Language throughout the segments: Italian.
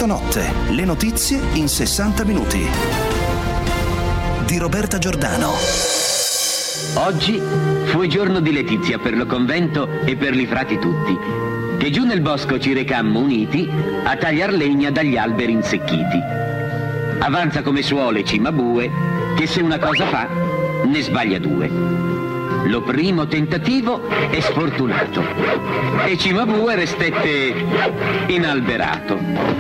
Effetto Notte, le notizie in 60 minuti. Di Roberta Giordano. Oggi fu il giorno di Letizia per lo convento e per li frati tutti, che giù nel bosco ci recammo uniti a tagliar legna dagli alberi insecchiti. Avanza come suole Cimabue, che se una cosa fa, ne sbaglia due. Lo primo tentativo è sfortunato e Cimabue restette inalberato.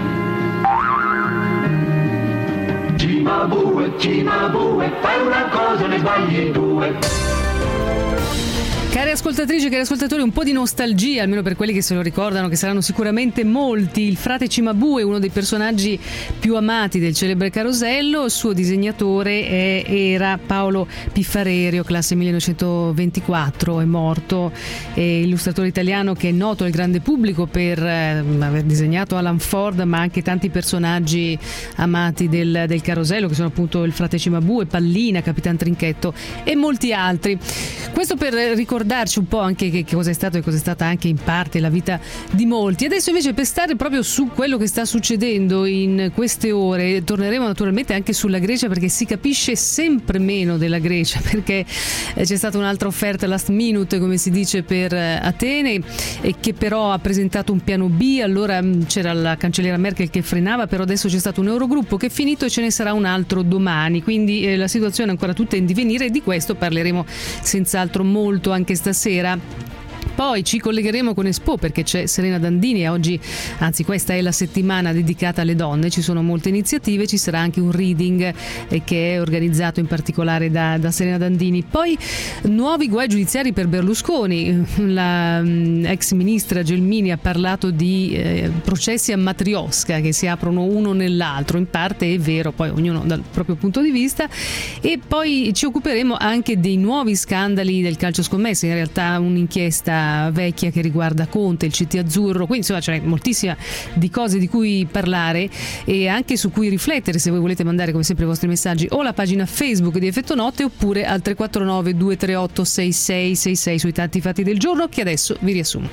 Cimabue, Cimabue, fai una cosa, ne sbagli due. Cari ascoltatrici, cari ascoltatori, un po' di nostalgia, almeno per quelli che se lo ricordano, che saranno sicuramente molti. Il frate Cimabue, uno dei personaggi più amati del celebre Carosello, il suo disegnatore era Paolo Piffarerio, classe 1924, è morto, è illustratore italiano che è noto al grande pubblico per aver disegnato Alan Ford, ma anche tanti personaggi amati del Carosello, che sono appunto il frate Cimabue, Pallina, Capitan Trinchetto e molti altri. Questo per ricordarci un po' anche che cosa è stato e cosa è stata anche in parte la vita di molti. Adesso invece, per stare proprio su quello che sta succedendo in queste ore, torneremo naturalmente anche sulla Grecia, perché si capisce sempre meno della Grecia, perché c'è stata un'altra offerta last minute, come si dice, per Atene, e che però ha presentato un piano B. Allora c'era la cancelliera Merkel che frenava, però adesso c'è stato un Eurogruppo che è finito e ce ne sarà un altro domani, quindi la situazione è ancora tutta in divenire, e di questo parleremo senz'altro molto anche stasera. Poi ci collegheremo con Expo, perché c'è Serena Dandini e oggi, anzi questa è la settimana dedicata alle donne, ci sono molte iniziative, ci sarà anche un reading che è organizzato in particolare da Serena Dandini. Poi nuovi guai giudiziari per Berlusconi, la ex ministra Gelmini ha parlato di processi a matriosca che si aprono uno nell'altro, in parte è vero, poi ognuno dal proprio punto di vista. E poi ci occuperemo anche dei nuovi scandali del calcio scommesse, in realtà un'inchiesta vecchia che riguarda Conte, il CT Azzurro, quindi insomma c'è moltissima di cose di cui parlare e anche su cui riflettere. Se voi volete mandare come sempre i vostri messaggi o alla pagina Facebook di Effetto Notte oppure al 349 238 6666 sui tanti fatti del giorno, che adesso vi riassumo.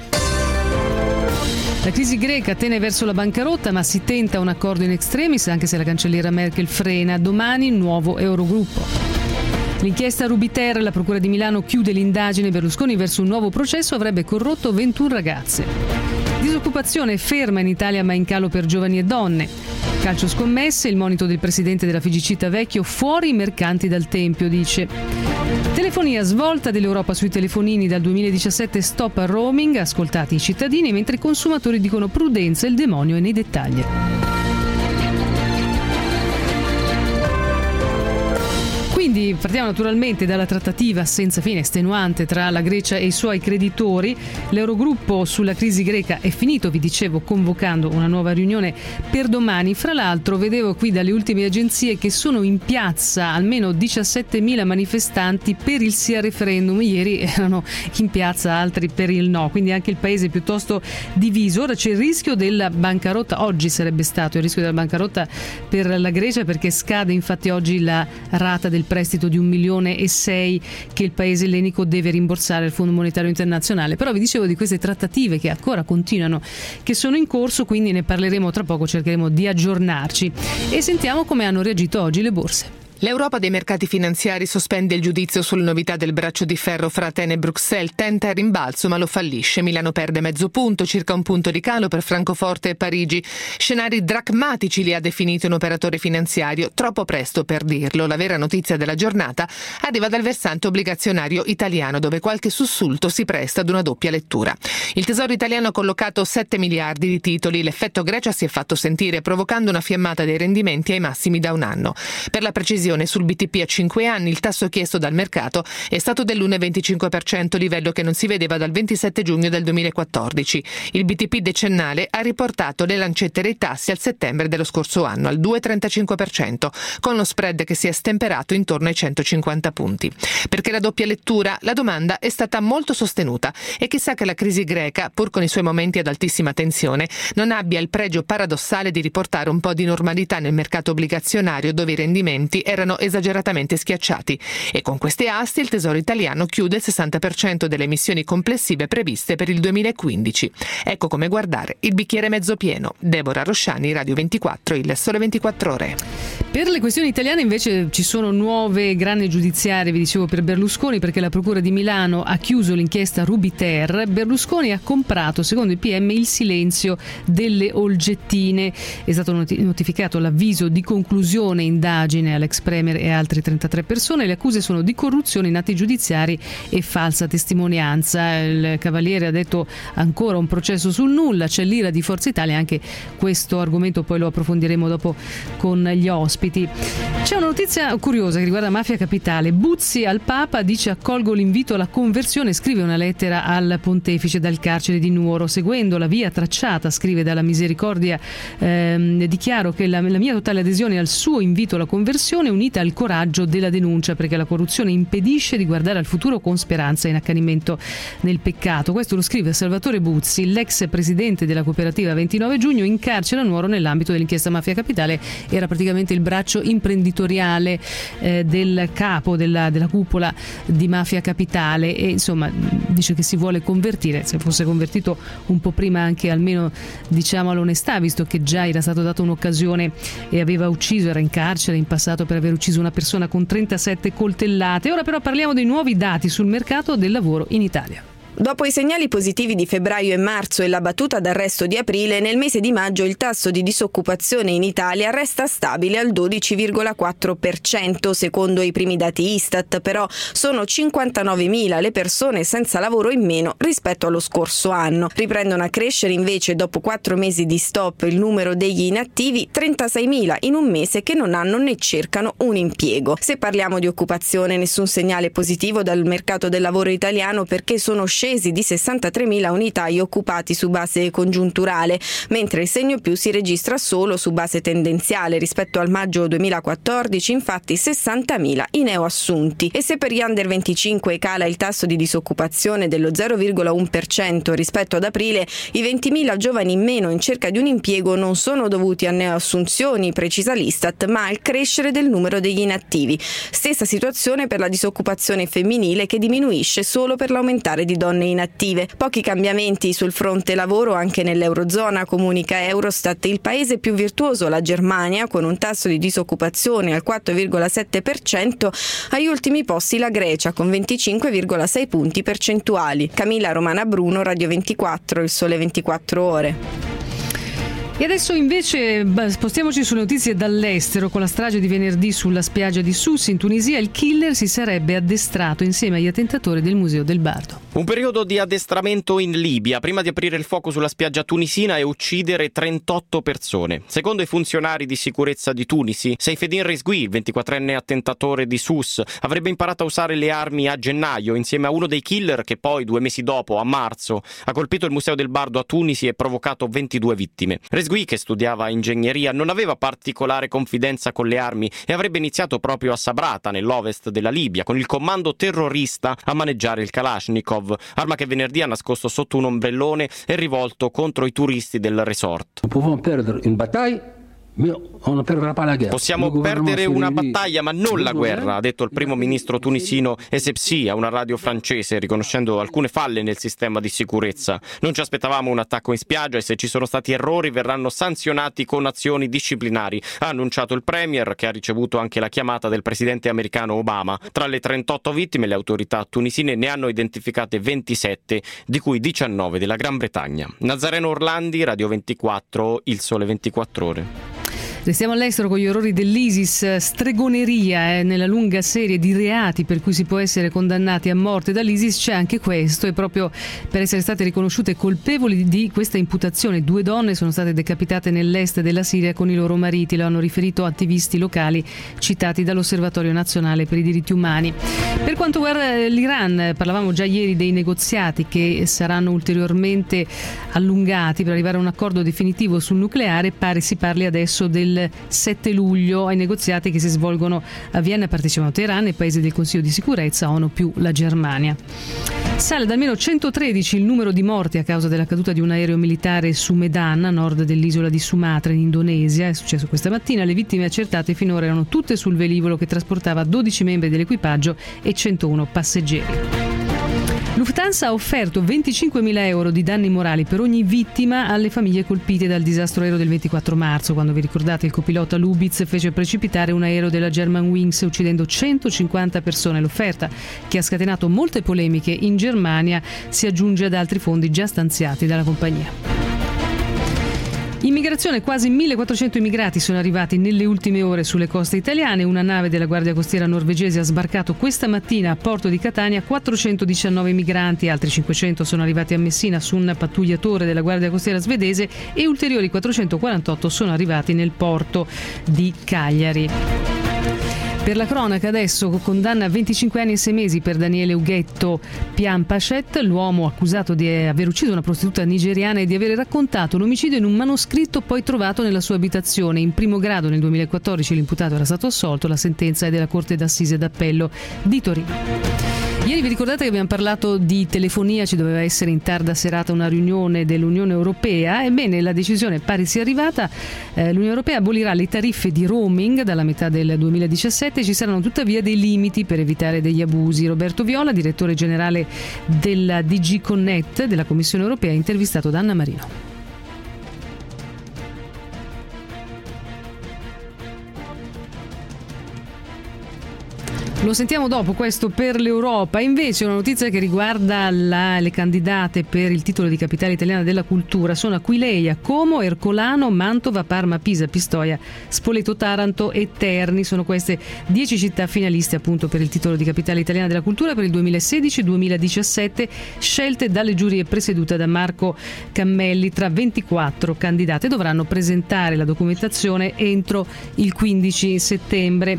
La crisi greca tende verso la bancarotta, ma si tenta un accordo in extremis, anche se la cancelliera Merkel frena. Domani nuovo Eurogruppo. L'inchiesta Rubiter, la Procura di Milano chiude l'indagine. Berlusconi verso un nuovo processo, avrebbe corrotto 21 ragazze. Disoccupazione ferma in Italia ma in calo per giovani e donne. Calcio scommesse, il monito del presidente della FIGC Vecchio, fuori i mercanti dal Tempio, dice. Telefonia, svolta dell'Europa sui telefonini dal 2017, stop al roaming, ascoltati i cittadini, mentre i consumatori dicono prudenza, il demonio è nei dettagli. Quindi partiamo naturalmente dalla trattativa senza fine, estenuante, tra la Grecia e i suoi creditori. L'Eurogruppo sulla crisi greca è finito, vi dicevo, convocando una nuova riunione per domani. Fra l'altro vedevo qui dalle ultime agenzie che sono in piazza almeno 17.000 manifestanti per il sì al referendum. Ieri erano in piazza altri per il no, quindi anche il paese è piuttosto diviso. Ora c'è il rischio della bancarotta, oggi sarebbe stato il rischio della bancarotta per la Grecia, perché scade infatti oggi la rata del prestito di 1,6 milioni che il paese ellenico deve rimborsare al Fondo Monetario Internazionale. Però vi dicevo di queste trattative che ancora continuano, che sono in corso, quindi ne parleremo tra poco, cercheremo di aggiornarci e sentiamo come hanno reagito oggi le borse. L'Europa dei mercati finanziari sospende il giudizio sulle novità del braccio di ferro fra Atene e Bruxelles, tenta il rimbalzo ma lo fallisce. Milano perde mezzo punto, circa un punto di calo per Francoforte e Parigi. Scenari drammatici li ha definiti un operatore finanziario, troppo presto per dirlo. La vera notizia della giornata arriva dal versante obbligazionario italiano, dove qualche sussulto si presta ad una doppia lettura. Il Tesoro italiano ha collocato 7 miliardi di titoli, l'effetto Grecia si è fatto sentire provocando una fiammata dei rendimenti ai massimi da un anno. Per la precisione, sul BTP a 5 anni il tasso chiesto dal mercato è stato dell'1,25%, livello che non si vedeva dal 27 giugno del 2014. Il BTP decennale ha riportato le lancette dei tassi al settembre dello scorso anno al 2,35%, con lo spread che si è stemperato intorno ai 150 punti. Perché la doppia lettura, la domanda è stata molto sostenuta e chissà che la crisi greca, pur con i suoi momenti ad altissima tensione, non abbia il pregio paradossale di riportare un po' di normalità nel mercato obbligazionario, dove i rendimenti erano erano esageratamente schiacciati e con queste aste il Tesoro italiano chiude il 60% delle emissioni complessive previste per il 2015. Ecco come guardare il bicchiere mezzo pieno. Deborah Rosciani, Radio 24, Il Sole 24 Ore. Per le questioni italiane invece ci sono nuove grane giudiziarie, vi dicevo, per Berlusconi, perché la Procura di Milano ha chiuso l'inchiesta Rubiter. Berlusconi ha comprato, secondo i PM, il silenzio delle Olgettine. È stato notificato l'avviso di conclusione indagine all'ex premier e altre 33 persone. Le accuse sono di corruzione in atti giudiziari e falsa testimonianza. Il Cavaliere ha detto ancora un processo sul nulla, c'è l'ira di Forza Italia, anche questo argomento poi lo approfondiremo dopo con gli ospiti. C'è una notizia curiosa che riguarda Mafia Capitale. Buzzi al Papa dice: accolgo l'invito alla conversione, scrive una lettera al pontefice dal carcere di Nuoro. Seguendo la via tracciata, scrive, dalla Misericordia, dichiaro che la mia totale adesione al suo invito alla conversione, unita al coraggio della denuncia, perché la corruzione impedisce di guardare al futuro con speranza e in accanimento nel peccato. Questo lo scrive Salvatore Buzzi, l'ex presidente della cooperativa 29 giugno, in carcere a Nuoro nell'ambito dell'inchiesta Mafia Capitale. Era praticamente il braccio imprenditoriale del capo della cupola di Mafia Capitale e insomma dice che si vuole convertire. Se fosse convertito un po' prima, anche almeno diciamo all'onestà, visto che già era stato dato un'occasione e aveva ucciso, era in carcere in passato per aver ucciso una persona con 37 coltellate. Ora però parliamo dei nuovi dati sul mercato del lavoro in Italia. Dopo i segnali positivi di febbraio e marzo e la battuta d'arresto di aprile, nel mese di maggio il tasso di disoccupazione in Italia resta stabile al 12,4%. Secondo i primi dati Istat, però, sono 59.000 le persone senza lavoro in meno rispetto allo scorso anno. Riprendono a crescere invece, dopo 4 mesi di stop, il numero degli inattivi, 36.000 in un mese che non hanno né cercano un impiego. Se parliamo di occupazione, nessun segnale positivo dal mercato del lavoro italiano, perché sono scesi di 63.000 unità gli occupati su base congiunturale, mentre il segno più si registra solo su base tendenziale. Rispetto al maggio 2014, infatti, 60.000 i neoassunti. E se per gli under 25 cala il tasso di disoccupazione dello 0,1% rispetto ad aprile, i 20.000 giovani in meno in cerca di un impiego non sono dovuti a neoassunzioni, precisa l'Istat, ma al crescere del numero degli inattivi. Stessa situazione per la disoccupazione femminile, che diminuisce solo per l'aumentare di donne inattive. Pochi cambiamenti sul fronte lavoro anche nell'Eurozona, comunica Eurostat. Il paese più virtuoso, la Germania, con un tasso di disoccupazione al 4,7%, agli ultimi posti la Grecia con 25,6 punti percentuali. Camilla Romana Bruno, Radio 24, Il Sole 24 Ore. E adesso invece spostiamoci sulle notizie dall'estero. Con la strage di venerdì sulla spiaggia di Sousse in Tunisia, il killer si sarebbe addestrato insieme agli attentatori del Museo del Bardo. Un periodo di addestramento in Libia prima di aprire il fuoco sulla spiaggia tunisina e uccidere 38 persone. Secondo i funzionari di sicurezza di Tunisi, Seyfeddin Rezgui, il 24enne attentatore di Sousse, avrebbe imparato a usare le armi a gennaio insieme a uno dei killer che poi 2 mesi dopo, a marzo, ha colpito il Museo del Bardo a Tunisi e provocato 22 vittime. Rezgui, che studiava ingegneria, non aveva particolare confidenza con le armi e avrebbe iniziato proprio a Sabrata, nell'ovest della Libia, con il comando terrorista a maneggiare il Kalashnikov, arma che venerdì ha nascosto sotto un ombrellone e rivolto contro i turisti del resort. Possiamo perdere una battaglia ma non la guerra, ha detto il primo ministro tunisino Essebsi a una radio francese, riconoscendo alcune falle nel sistema di sicurezza. Non ci aspettavamo un attacco in spiaggia e se ci sono stati errori verranno sanzionati con azioni disciplinari, ha annunciato il premier, che ha ricevuto anche la chiamata del presidente americano Obama. Tra le 38 vittime le autorità tunisine ne hanno identificate 27, di cui 19 della Gran Bretagna. Nazareno Orlandi, Radio 24, Il Sole 24 Ore. Restiamo all'estero con gli orrori dell'ISIS. Stregoneria, nella lunga serie di reati per cui si può essere condannati a morte dall'ISIS c'è anche questo, e proprio per essere state riconosciute colpevoli di questa imputazione 2 donne sono state decapitate nell'est della Siria con i loro mariti, lo hanno riferito attivisti locali citati dall'Osservatorio Nazionale per i Diritti Umani. Per quanto riguarda l'Iran, parlavamo già ieri dei negoziati che saranno ulteriormente allungati per arrivare a un accordo definitivo sul nucleare. Pare si parli adesso del 7 luglio ai negoziati che si svolgono a Vienna. Partecipano Teheran e paesi del Consiglio di Sicurezza, ONU più la Germania. Sale ad almeno 113 il numero di morti a causa della caduta di un aereo militare su Medan, a nord dell'isola di Sumatra in Indonesia. È successo questa mattina. Le vittime accertate finora erano tutte sul velivolo che trasportava 12 membri dell'equipaggio e 101 passeggeri. Lufthansa ha offerto 25.000 euro di danni morali per ogni vittima alle famiglie colpite dal disastro aereo del 24 marzo, quando, vi ricordate, il copilota Lubitz fece precipitare un aereo della Germanwings uccidendo 150 persone. L'offerta, che ha scatenato molte polemiche in Germania, si aggiunge ad altri fondi già stanziati dalla compagnia. Immigrazione: quasi 1.400 immigrati sono arrivati nelle ultime ore sulle coste italiane. Una nave della Guardia Costiera norvegese ha sbarcato questa mattina a Porto di Catania 419 migranti, altri 500 sono arrivati a Messina su un pattugliatore della Guardia Costiera svedese e ulteriori 448 sono arrivati nel porto di Cagliari. Per la cronaca adesso, condanna a 25 anni e 6 mesi per Daniele Ughetto Piampacet, l'uomo accusato di aver ucciso una prostituta nigeriana e di aver raccontato l'omicidio in un manoscritto poi trovato nella sua abitazione. In primo grado nel 2014 l'imputato era stato assolto, la sentenza è della Corte d'Assise d'Appello di Torino. Ieri vi ricordate che abbiamo parlato di telefonia, ci doveva essere in tarda serata una riunione dell'Unione Europea. Ebbene, la decisione pare sia arrivata. L'Unione Europea abolirà le tariffe di roaming dalla metà del 2017, ci saranno tuttavia dei limiti per evitare degli abusi. Roberto Viola, direttore generale della DG Connect della Commissione Europea, intervistato da Anna Marino. Lo sentiamo dopo questo per l'Europa. Invece una notizia che riguarda le candidate per il titolo di capitale italiana della cultura sono Aquileia, Como, Ercolano, Mantova, Parma, Pisa, Pistoia, Spoleto, Taranto e Terni. Sono queste 10 città finaliste appunto per il titolo di capitale italiana della cultura per il 2016-2017, scelte dalle giurie presieduta da Marco Cammelli. Tra 24 candidate dovranno presentare la documentazione entro il 15 settembre.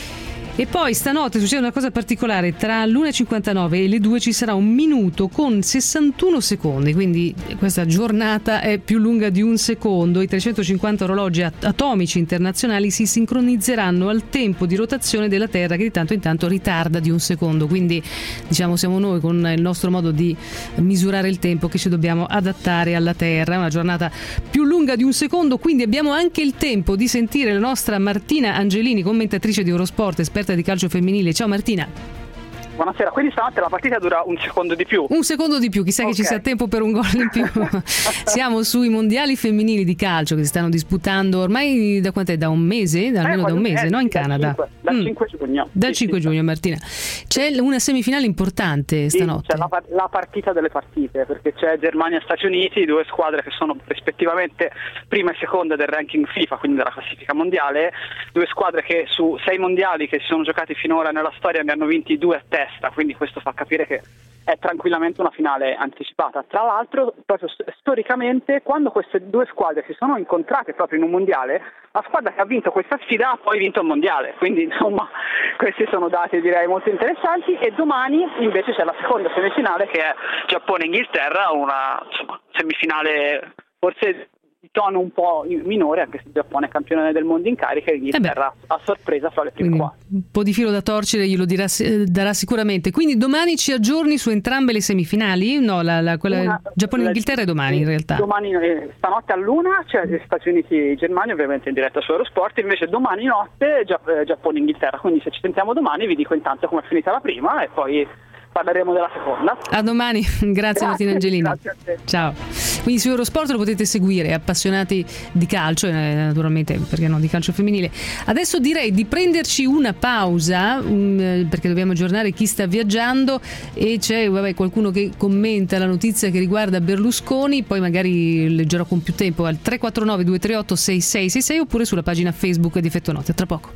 E poi stanotte succede una cosa particolare: tra l'1.59 e le 2 ci sarà un minuto con 61 secondi, quindi questa giornata è più lunga di un secondo. I 350 orologi atomici internazionali si sincronizzeranno al tempo di rotazione della Terra, che di tanto in tanto ritarda di un secondo. Quindi diciamo siamo noi con il nostro modo di misurare il tempo che ci dobbiamo adattare alla Terra. È una giornata più lunga di un secondo, quindi abbiamo anche il tempo di sentire la nostra Martina Angelini, commentatrice di Eurosport, esperta di calcio femminile. Ciao Martina. Buonasera, quindi stanotte la partita dura un secondo di più. Un secondo di più, chissà che ci sia tempo per un gol in più. Siamo sui mondiali femminili di calcio che si stanno disputando ormai da quant'è? Da un mese? Almeno da un mese, no? In Canada. Dal 5 giugno. Dal 5 giugno, Martina. C'è una semifinale importante stanotte. C'è la partita delle partite, perché c'è Germania e Stati Uniti, due squadre che sono rispettivamente prima e seconda del ranking FIFA, quindi della classifica mondiale, due squadre che su 6 mondiali che si sono giocati finora nella storia ne hanno vinti 2 a testa. Quindi questo fa capire che è tranquillamente una finale anticipata. Tra l'altro, proprio storicamente, quando queste due squadre si sono incontrate proprio in un mondiale, la squadra che ha vinto questa sfida ha poi vinto il mondiale. Quindi insomma questi sono dati direi molto interessanti. E domani invece c'è la seconda semifinale, che è Giappone-Inghilterra, una semifinale forse di tono un po' minore, anche se il Giappone è campione del mondo in carica e l'Inghilterra a sorpresa fra le prime 4. Un po' di filo da torcere glielo darà sicuramente. Quindi domani ci aggiorni su entrambe le semifinali? No, quella Giappone-Inghilterra è domani in realtà. Domani, stanotte all'1 c'è gli Stati Uniti e Germania, ovviamente in diretta su Eurosport, invece domani notte Giappone-Inghilterra. Quindi se ci sentiamo domani vi dico intanto come è finita la prima e poi parleremo della seconda. A domani, grazie Martina Angelini. Grazie a te. Ciao. Quindi su Eurosport lo potete seguire, appassionati di calcio, naturalmente, perché no, di calcio femminile. Adesso direi di prenderci una pausa, perché dobbiamo aggiornare chi sta viaggiando e c'è qualcuno che commenta la notizia che riguarda Berlusconi, poi magari leggerò con più tempo al 349 238 6666 oppure sulla pagina Facebook di Effetto Notte. Tra poco.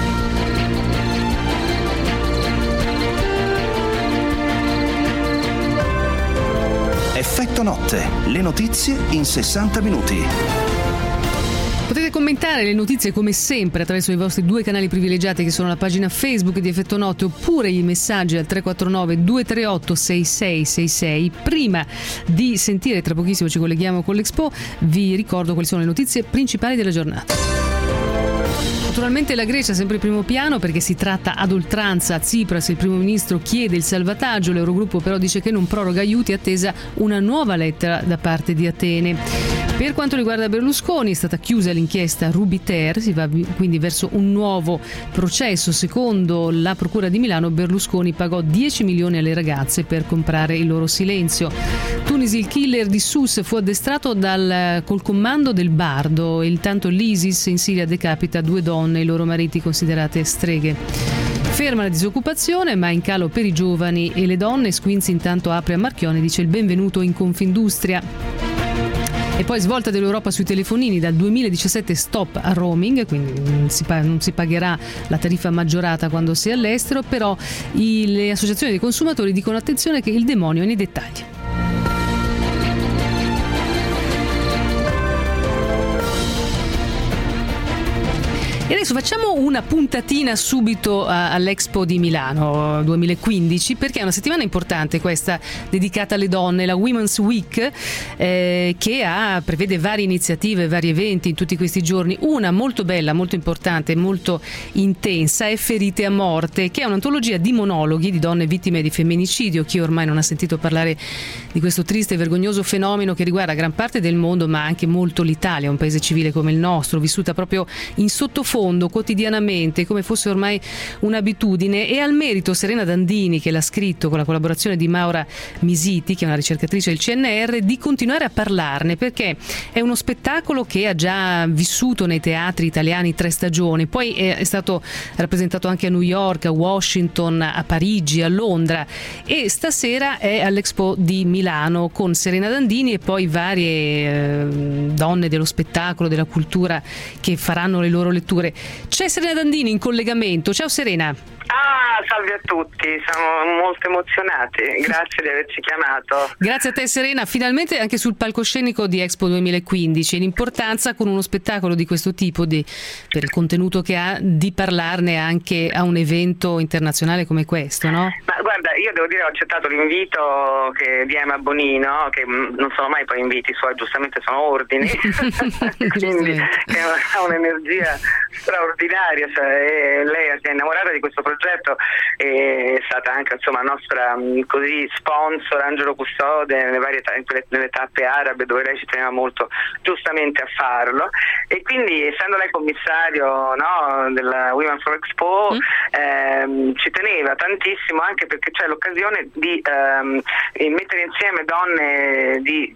Effetto Notte, le notizie in 60 minuti. Potete commentare le notizie come sempre attraverso i vostri 2 canali privilegiati che sono la pagina Facebook di Effetto Notte oppure i messaggi al 349 238 6666. Prima di sentire, tra pochissimo ci colleghiamo con l'Expo, vi ricordo quali sono le notizie principali della giornata. Naturalmente la Grecia è sempre in primo piano perché si tratta ad oltranza. Tsipras, il primo ministro, chiede il salvataggio, l'Eurogruppo però dice che non proroga aiuti, attesa una nuova lettera da parte di Atene. Per quanto riguarda Berlusconi, è stata chiusa l'inchiesta Ruby-Ter, si va quindi verso un nuovo processo. Secondo la Procura di Milano, Berlusconi pagò 10 milioni alle ragazze per comprare il loro silenzio. Tunisi, il killer di Sousse fu addestrato col comando del Bardo. Intanto l'ISIS in Siria decapita 2 donne e i loro mariti considerate streghe. Ferma la disoccupazione, ma in calo per i giovani e le donne. Squinzi intanto apre a Marchionne, dice il benvenuto in Confindustria. E poi svolta dell'Europa sui telefonini, dal 2017 stop a roaming, quindi non si pagherà la tariffa maggiorata quando si è all'estero, però le associazioni dei consumatori dicono attenzione che il demonio è nei dettagli. E adesso facciamo una puntatina subito all'Expo di Milano 2015, perché è una settimana importante questa dedicata alle donne, la Women's Week, che prevede varie iniziative, vari eventi in tutti questi giorni. Una molto bella, molto importante, molto intensa è Ferite a morte, che è un'antologia di monologhi di donne vittime di femminicidio. Chi ormai non ha sentito parlare di questo triste e vergognoso fenomeno che riguarda gran parte del mondo, ma anche molto l'Italia, un paese civile come il nostro, vissuta proprio in sottofondo quotidianamente come fosse ormai un'abitudine. E al merito Serena Dandini, che l'ha scritto con la collaborazione di Maura Misiti, che è una ricercatrice del CNR, di continuare a parlarne, perché è uno spettacolo che ha già vissuto nei teatri italiani 3 stagioni, poi è stato rappresentato anche a New York, a Washington, a Parigi, a Londra, e stasera è all'Expo di Milano con Serena Dandini e poi varie donne dello spettacolo, della cultura, che faranno le loro letture. C'è Serena Dandini in collegamento. Ciao Serena. Salve a tutti, siamo molto emozionati, grazie di averci chiamato. Grazie a te Serena, finalmente anche sul palcoscenico di Expo 2015, l'importanza con uno spettacolo di questo tipo, per il contenuto che ha, di parlarne anche a un evento internazionale come questo, no? Ma guarda, io devo dire ho accettato l'invito di Emma Bonino, che non sono mai poi inviti suoi, giustamente sono ordini, quindi che ha un'energia straordinaria, cioè, lei si è innamorata di questo progetto, è stata anche nostra così sponsor, angelo custode nelle tappe arabe, dove lei ci teneva molto giustamente a farlo, e quindi essendo lei commissario della Women for Expo ci teneva tantissimo, anche perché c'è l'occasione di mettere insieme donne di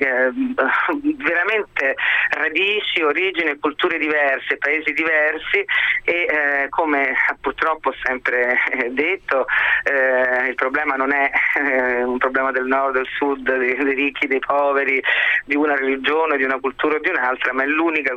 veramente radici, origini e culture diverse, paesi diversi, e come purtroppo ho sempre detto, il problema non è un problema del nord, del sud, dei ricchi, dei poveri, di una religione, di una cultura o di un'altra, ma è l'unica,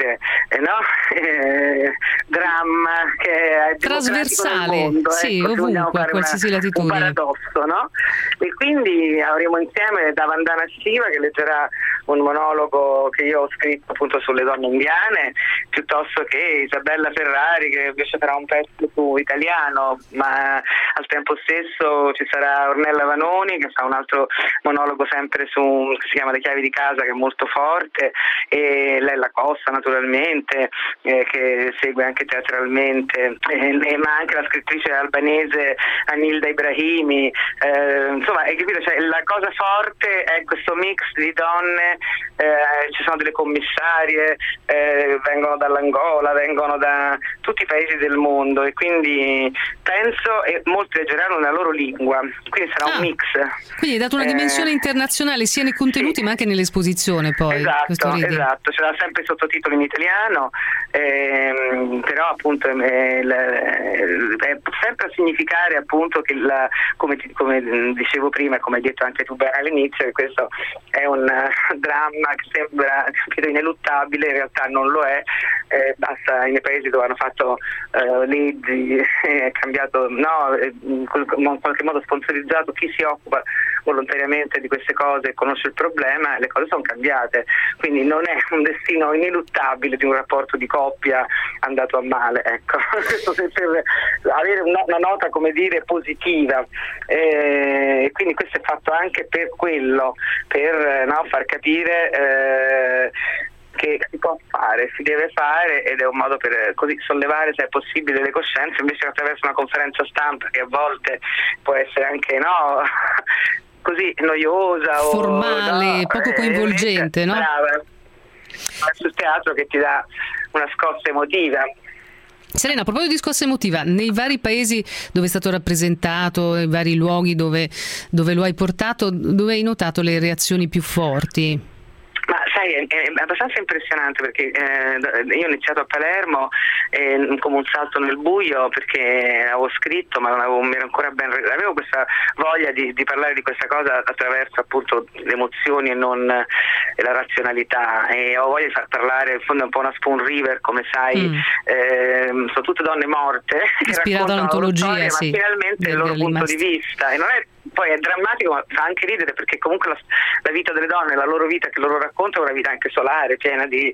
dramma che è trasversale, nel mondo, sì, ovunque, a qualsiasi latitudine. Un paradosso, no? E quindi avremo insieme da Vandana Shiva, che leggerà un monologo che io ho scritto appunto sulle donne indiane, piuttosto che Isabella Ferrari, che invece farà un pezzo su italiano, ma al tempo stesso ci sarà Ornella Vanoni, che fa un altro monologo sempre che si chiama Le chiavi di casa, che è molto forte, e Lella Costa naturalmente, che segue anche teatralmente, ma anche la scrittrice albanese Anilda Ibrahimi, insomma, hai capito? Cioè, la cosa forte è questo mix di donne, ci sono delle commissarie, vengono dall'Angola, vengono da tutti i paesi del mondo, e quindi penso, e molti leggeranno nella loro lingua, quindi sarà un mix. Quindi hai dato una dimensione internazionale sia nei contenuti, sì, ma anche nell'esposizione poi. Esatto, ce l'ha sempre sottotitoli in italiano, però appunto è sempre a significare appunto che come dicevo prima, e come hai detto anche tu bene all'inizio, che questo è un dramma che sembra ineluttabile, in realtà non lo è. Basta nei paesi dove hanno fatto leggi, è cambiato, in qualche modo sponsorizzato chi si occupa volontariamente di queste cose e conosce il problema, le cose sono cambiate, quindi non è un destino ineluttabile di un rapporto di coppia andato a male, ecco. Questo per avere una nota, positiva, e quindi questo è fatto anche per quello, per far capire che si può fare, si deve fare, ed è un modo per così sollevare, se è possibile, le coscienze, invece che attraverso una conferenza stampa che a volte può essere anche così noiosa, formale, poco coinvolgente, no? Brava. Sul teatro che ti dà una scossa emotiva. Serena, a proposito di scossa emotiva, nei vari paesi dove è stato rappresentato, nei vari luoghi dove lo hai portato, dove hai notato le reazioni più forti? Ma sai, è abbastanza impressionante, perché io ho iniziato a Palermo come un salto nel buio, perché avevo scritto ma non mi ero ancora avevo questa voglia di parlare di questa cosa attraverso appunto le emozioni e non la razionalità, e ho voglia di far parlare, in fondo è un po' una Spoon River, come sai, sono tutte donne morte ispirata all'antologia, sì, ma finalmente il loro punto di vista, e non è, poi è drammatico, ma fa anche ridere, perché comunque la vita delle donne, la loro vita che loro raccontano, è una vita anche solare, piena di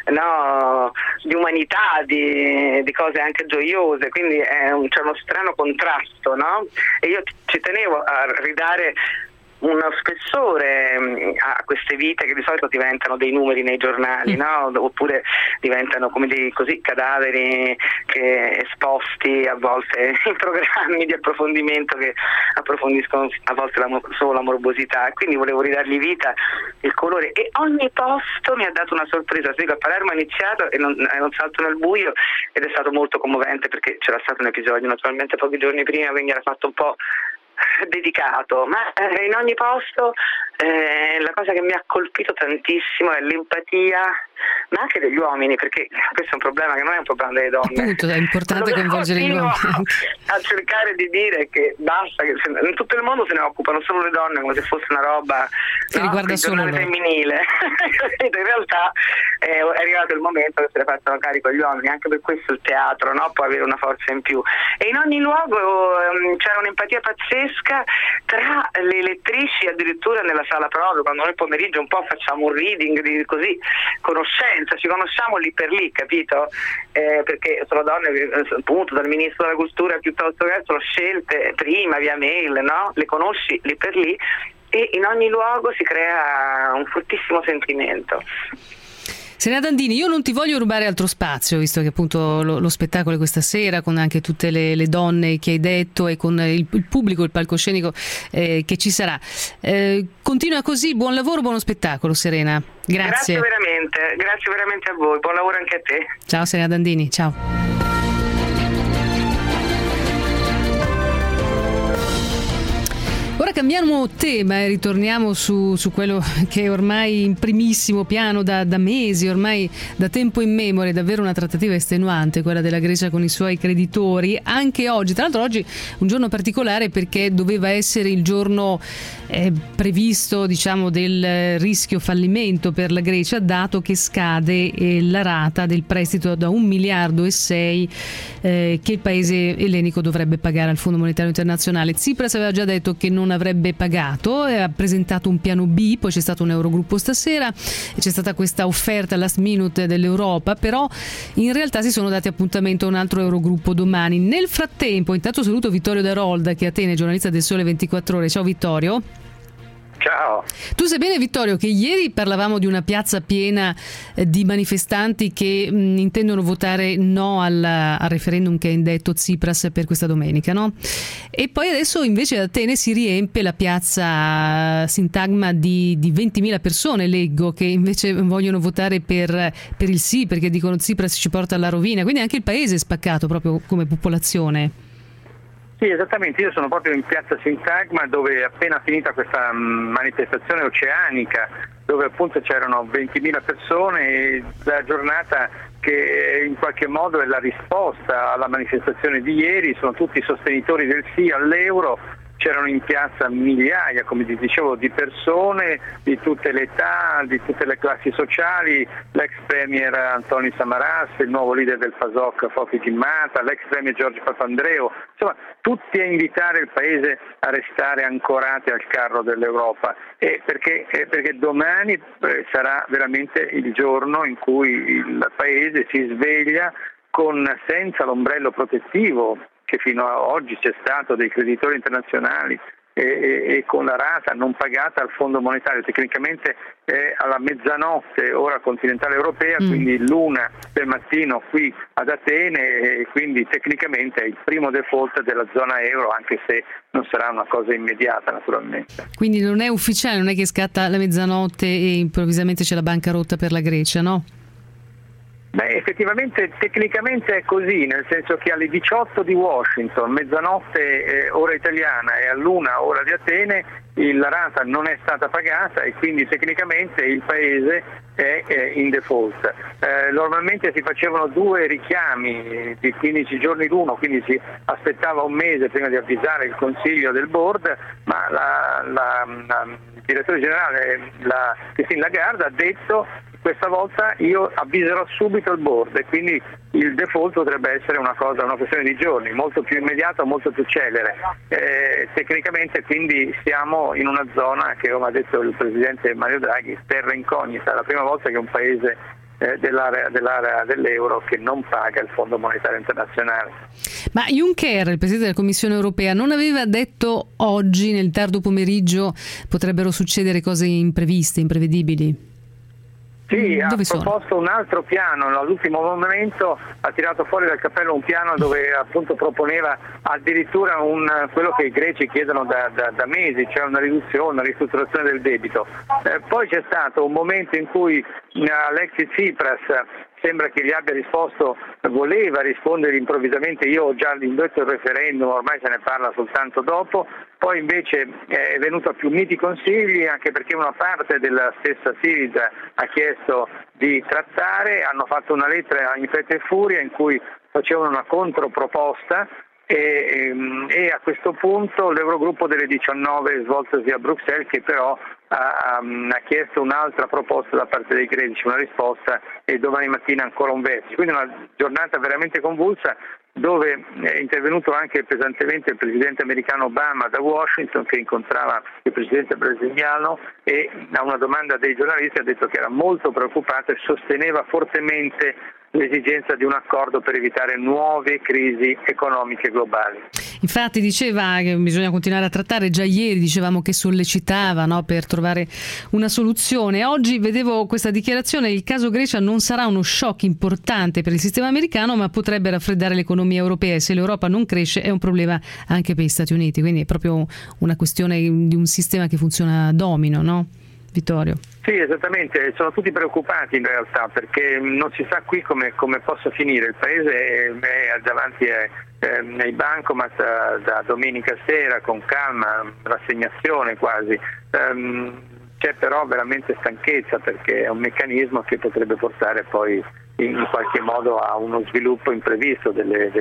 umanità, di cose anche gioiose, quindi c'è uno strano contrasto, no? E io ci tenevo a ridare uno spessore a queste vite che di solito diventano dei numeri nei giornali, no? Oppure diventano come dei così cadaveri che esposti a volte in programmi di approfondimento che approfondiscono a volte solo la morbosità, quindi volevo ridargli vita, il colore, e ogni posto mi ha dato una sorpresa. A Palermo ho iniziato e non salto nel buio, ed è stato molto commovente, perché c'era stato un episodio naturalmente pochi giorni prima, quindi era fatto un po' dedicato, ma in ogni posto la cosa che mi ha colpito tantissimo è l'empatia, ma anche degli uomini, perché questo è un problema che non è un problema delle donne. Appunto, è importante coinvolgere gli uomini a cercare di dire che basta, che in tutto il mondo se ne occupano solo le donne, come se fosse una roba che riguarda solo loro, femminile. In realtà è arrivato il momento che se ne facciano carico gli uomini, anche per questo il teatro, no? Può avere una forza in più, e in ogni luogo c'era un'empatia pazzesca tra le lettrici, addirittura nella sala prove, quando noi pomeriggio un po' facciamo un reading di così conoscenza, ci conosciamo lì per lì, capito? Perché sono donne appunto dal ministro della cultura piuttosto che sono scelte prima via mail, no? Le conosci lì per lì, e in ogni luogo si crea un fortissimo sentimento. Serena Dandini, io non ti voglio rubare altro spazio, visto che appunto lo spettacolo è questa sera, con anche tutte le donne che hai detto, e con il pubblico, il palcoscenico che ci sarà. Continua così, buon lavoro, buono spettacolo, Serena. Grazie veramente a voi, buon lavoro anche a te. Ciao Serena Dandini, ciao. Ora cambiamo tema e ritorniamo su quello che è ormai in primissimo piano da mesi, ormai da tempo immemore, davvero una trattativa estenuante, quella della Grecia con i suoi creditori, anche oggi. Tra l'altro oggi un giorno particolare, perché doveva essere il giorno previsto, diciamo, del rischio fallimento per la Grecia, dato che scade la rata del prestito da 1,6 miliardi che il paese ellenico dovrebbe pagare al Fondo Monetario Internazionale. Tsipras aveva già detto che non avrebbe pagato, ha presentato un piano B, poi c'è stato un Eurogruppo stasera e c'è stata questa offerta last minute dell'Europa, però in realtà si sono dati appuntamento a un altro Eurogruppo domani. Nel frattempo, intanto saluto Vittorio Darolda, che è a Atene, giornalista del Sole 24 Ore. Ciao Vittorio. Ciao. Tu sai bene, Vittorio, che ieri parlavamo di una piazza piena di manifestanti che intendono votare no al referendum che ha indetto Tsipras per questa domenica, no? E poi adesso invece ad Atene si riempie la piazza Sintagma di 20.000 persone, leggo, che invece vogliono votare per il sì, perché dicono Tsipras ci porta alla rovina, quindi anche il paese è spaccato proprio come popolazione. Sì, esattamente, io sono proprio in piazza Sintagma, dove è appena finita questa manifestazione oceanica, dove appunto c'erano 20.000 persone, e la giornata che in qualche modo è la risposta alla manifestazione di ieri, sono tutti sostenitori del sì all'euro. C'erano in piazza migliaia, come ti dicevo, di persone di tutte le età, di tutte le classi sociali, l'ex premier Antonis Samaras, il nuovo leader del PASOK Foki Gimmata, l'ex premier Giorgio Papandreou, insomma tutti a invitare il paese a restare ancorati al carro dell'Europa, perché domani sarà veramente il giorno in cui il paese si sveglia senza l'ombrello protettivo che fino ad oggi c'è stato dei creditori internazionali e con la rata non pagata al Fondo Monetario. Tecnicamente è alla mezzanotte ora continentale europea, quindi l'1 del mattino qui ad Atene, e quindi tecnicamente è il primo default della zona euro, anche se non sarà una cosa immediata naturalmente. Quindi non è ufficiale, non è che scatta la mezzanotte e improvvisamente c'è la bancarotta per la Grecia, no? Beh, effettivamente tecnicamente è così, nel senso che alle 18 di Washington, mezzanotte ora italiana, e all'1 ora di Atene, la rata non è stata pagata e quindi tecnicamente il paese è in default. Normalmente si facevano 2 richiami di 15 giorni l'uno, quindi si aspettava un mese prima di avvisare il consiglio del board, ma il direttore generale, Christine Lagarde, ha detto: questa volta io avviserò subito il board, e quindi il default potrebbe essere una questione di giorni, molto più immediata, molto più celere. Tecnicamente quindi siamo in una zona che, come ha detto il presidente Mario Draghi, terra incognita, è la prima volta che un paese dell'area dell'euro che non paga il Fondo Monetario Internazionale. Ma Juncker, il Presidente della Commissione Europea, non aveva detto oggi nel tardo pomeriggio potrebbero succedere cose impreviste, imprevedibili? Sì, ha proposto un altro piano, all'ultimo momento ha tirato fuori dal cappello un piano dove appunto proponeva addirittura quello che i greci chiedono da mesi, cioè una riduzione, una ristrutturazione del debito. Poi c'è stato un momento in cui Alexis Tsipras sembra che gli abbia risposto, voleva rispondere improvvisamente: io ho già indetto il referendum, ormai se ne parla soltanto dopo. Poi invece è venuto a più miti consigli, anche perché una parte della stessa Syriza ha chiesto di trattare, hanno fatto una lettera in fretta e furia in cui facevano una controproposta, e a questo punto l'Eurogruppo delle 19 svoltosi a Bruxelles, che però ha chiesto un'altra proposta da parte dei greci, una risposta, e domani mattina ancora un vertice. Quindi una giornata veramente convulsa, dove è intervenuto anche pesantemente il presidente americano Obama da Washington, che incontrava il presidente brasiliano, e a una domanda dei giornalisti ha detto che era molto preoccupato e sosteneva fortemente l'esigenza di un accordo per evitare nuove crisi economiche globali. Infatti diceva che bisogna continuare a trattare, già ieri dicevamo che sollecitava, no, per trovare una soluzione. Oggi vedevo questa dichiarazione: il caso Grecia non sarà uno shock importante per il sistema americano, ma potrebbe raffreddare l'economia europea, e se l'Europa non cresce è un problema anche per gli Stati Uniti, quindi è proprio una questione di un sistema che funziona a domino, no? Vittorio. Sì, esattamente, sono tutti preoccupati in realtà, perché non si sa qui come possa finire. Il paese è davanti ai bancomat da domenica sera, con calma, rassegnazione quasi. C'è però veramente stanchezza, perché è un meccanismo che potrebbe portare poi in qualche modo a uno sviluppo imprevisto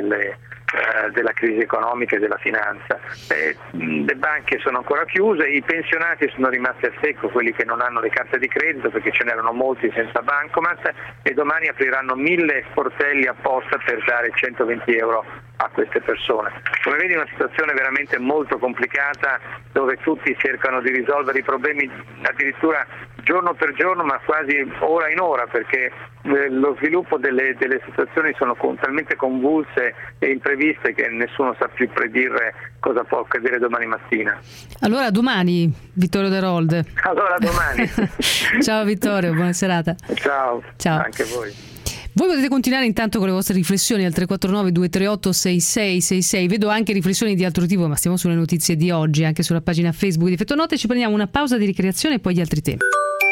della crisi economica e della finanza. Le banche sono ancora chiuse, i pensionati sono rimasti a secco, quelli che non hanno le carte di credito, perché ce n'erano molti senza bancomat, e domani apriranno 1000 sportelli apposta per dare 120 euro a queste persone. Come vedi, è una situazione veramente molto complicata, dove tutti cercano di risolvere i problemi addirittura giorno per giorno, ma quasi ora in ora, perché lo sviluppo delle situazioni sono talmente convulse e impreviste che nessuno sa più predire cosa può accadere domani mattina. Allora domani, Vittorio De Rold. Allora domani. Ciao Vittorio, buona serata. Ciao. Anche voi. Voi potete continuare intanto con le vostre riflessioni al 349 238 6666. Vedo anche riflessioni di altro tipo, ma stiamo sulle notizie di oggi, anche sulla pagina Facebook di Effetto Notte. Ci prendiamo una pausa di ricreazione e poi gli altri temi.